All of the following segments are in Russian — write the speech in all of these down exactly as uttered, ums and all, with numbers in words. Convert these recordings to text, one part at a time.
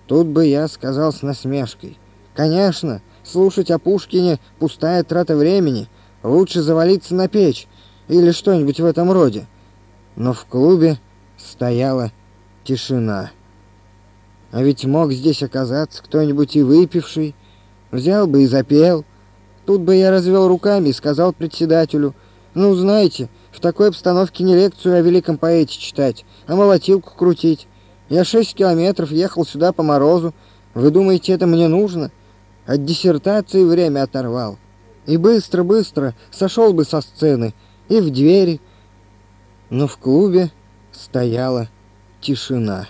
Тут бы я сказал с насмешкой: конечно, слушать о Пушкине — пустая трата времени, лучше завалиться на печь или что-нибудь в этом роде. Но в клубе стояла тишина. А ведь мог здесь оказаться кто-нибудь и выпивший, взял бы и запел. Тут бы я развел руками и сказал председателю: ну, знаете, в такой обстановке не лекцию о великом поэте читать, а молотилку крутить. Я шесть километров ехал сюда по морозу. Вы думаете, это мне нужно? От диссертации время оторвал. И быстро-быстро сошел бы со сцены и в двери. Но в клубе стояла тишина.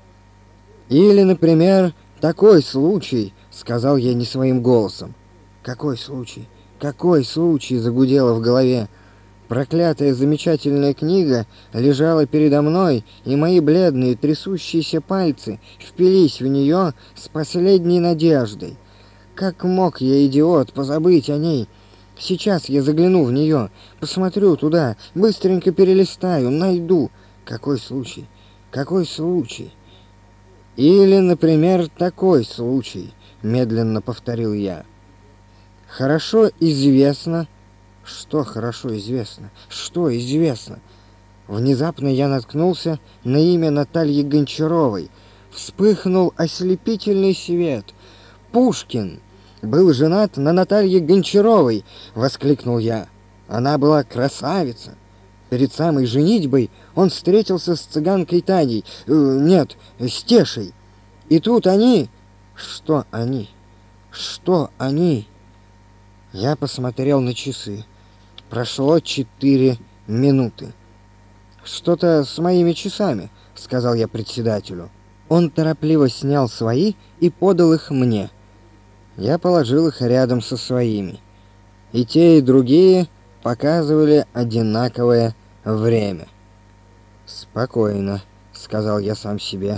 Или, например, такой случай, сказал я не своим голосом. Какой случай? Какой случай? Загудело в голове. Проклятая замечательная книга лежала передо мной, и мои бледные трясущиеся пальцы впились в нее с последней надеждой. Как мог я, идиот, позабыть о ней? Сейчас я загляну в нее, посмотрю туда, быстренько перелистаю, найду. Какой случай? Какой случай? Или, например, такой случай, медленно повторил я. Хорошо известно... Что хорошо известно? Что известно? Внезапно я наткнулся на имя Натальи Гончаровой. Вспыхнул ослепительный свет. Пушкин был женат на Наталье Гончаровой, воскликнул я. Она была красавица. Перед самой женитьбой он встретился с цыганкой Таней. Э, нет, с Тешей. И тут они... Что они? Что они? Я посмотрел на часы. Прошло четыре минуты. «Что-то с моими часами», — сказал я председателю. Он торопливо снял свои и подал их мне. Я положил их рядом со своими. И те, и другие показывали одинаковое время. «Спокойно», — сказал я сам себе.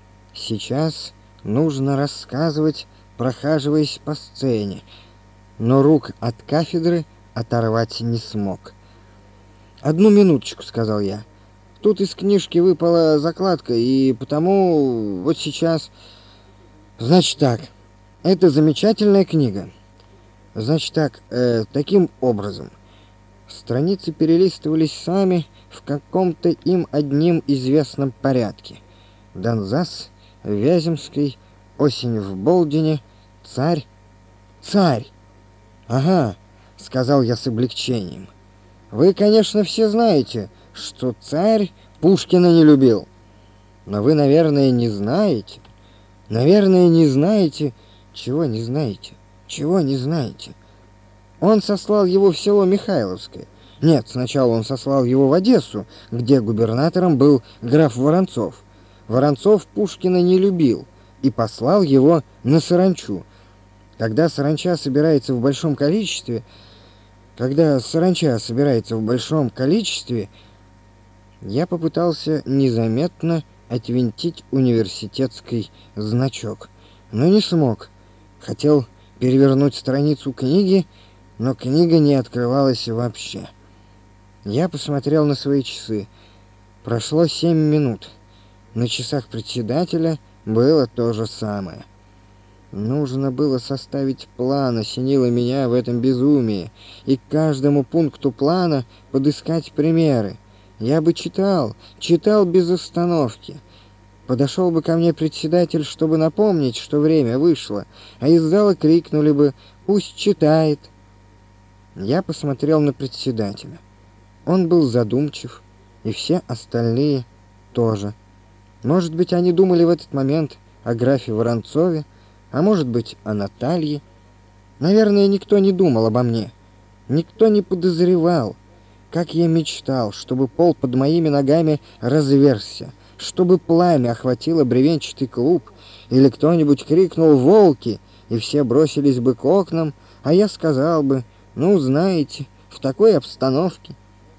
«Сейчас нужно рассказывать, прохаживаясь по сцене». Но рук от кафедры оторвать не смог. «Одну минуточку», — сказал я. «Тут из книжки выпала закладка, и потому вот сейчас...» «Значит так, это замечательная книга. Значит так, э, таким образом. Страницы перелистывались сами в каком-то им одним известном порядке. Донзас, Вяземский, осень в Болдине, царь... Царь! Ага!» — сказал я с облегчением. «Вы, конечно, все знаете, что царь Пушкина не любил. Но вы, наверное, не знаете. Наверное, не знаете... Чего не знаете? Чего не знаете? Он сослал его в село Михайловское. Нет, сначала он сослал его в Одессу, где губернатором был граф Воронцов. Воронцов Пушкина не любил и послал его на саранчу. Когда саранча собирается в большом количестве, когда саранча собирается в большом количестве, я попытался незаметно отвинтить университетский значок, но не смог. Хотел перевернуть страницу книги, но книга не открывалась вообще. Я посмотрел на свои часы. Прошло семь минут. На часах председателя было то же самое. Нужно было составить план, осенило меня в этом безумии, и к каждому пункту плана подыскать примеры. Я бы читал, читал без остановки. Подошел бы ко мне председатель, чтобы напомнить, что время вышло, а из зала крикнули бы: «Пусть читает». Я посмотрел на председателя. Он был задумчив, и все остальные тоже. Может быть, они думали в этот момент о графе Воронцове, а может быть, о Наталье. Наверное, никто не думал обо мне. Никто не подозревал, как я мечтал, чтобы пол под моими ногами разверзся, чтобы пламя охватило бревенчатый клуб, или кто-нибудь крикнул «Волки!», и все бросились бы к окнам, а я сказал бы: «Ну, знаете, в такой обстановке».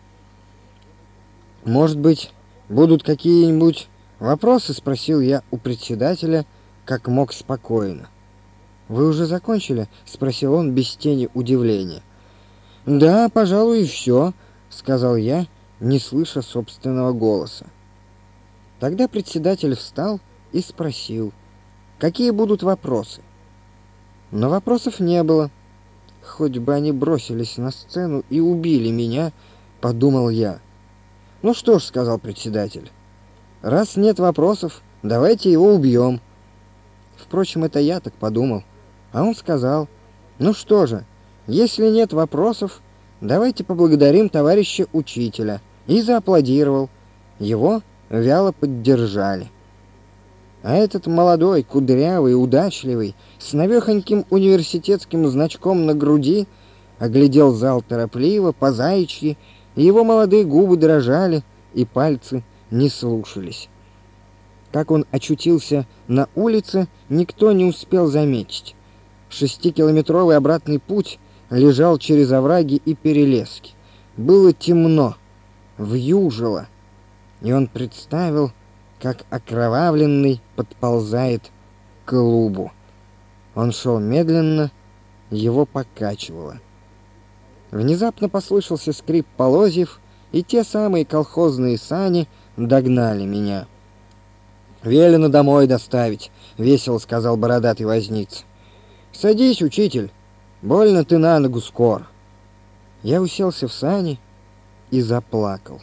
«Может быть, будут какие-нибудь вопросы?» — спросил я у председателя, как мог спокойно. «Вы уже закончили?» — спросил он без тени удивления. «Да, пожалуй, и все», — сказал я, не слыша собственного голоса. Тогда председатель встал и спросил: какие будут вопросы. Но вопросов не было. Хоть бы они бросились на сцену и убили меня, подумал я. Ну что ж, сказал председатель, раз нет вопросов, давайте его убьем. Впрочем, это я так подумал. А он сказал, ну что же, если нет вопросов, давайте поблагодарим товарища учителя. И зааплодировал. Его вяло поддержали. А этот молодой, кудрявый, удачливый, с навехоньким университетским значком на груди, оглядел зал торопливо, по-заячьи, и его молодые губы дрожали, и пальцы не слушались. Как он очутился на улице, никто не успел заметить. Шестикилометровый обратный путь лежал через овраги и перелески. Было темно, вьюжило, и он представил, как окровавленный подползает к клубу. Он шел медленно, его покачивало. Внезапно послышался скрип полозьев, и те самые колхозные сани догнали меня. «Велено домой доставить», — весело сказал бородатый возница. «Садись, учитель, больно ты на ногу скор». Я уселся в сани и заплакал.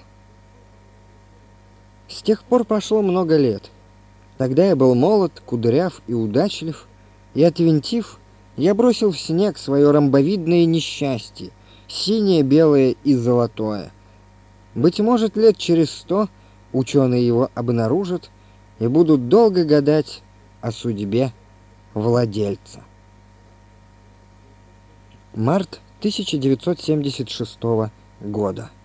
С тех пор прошло много лет. Тогда я был молод, кудряв и удачлив, и, отвинтив, я бросил в снег свое ромбовидное несчастье, синее, белое и золотое. Быть может, лет через сто ученые его обнаружат и будут долго гадать о судьбе владельца. Март тысяча девятьсот семьдесят шестого года.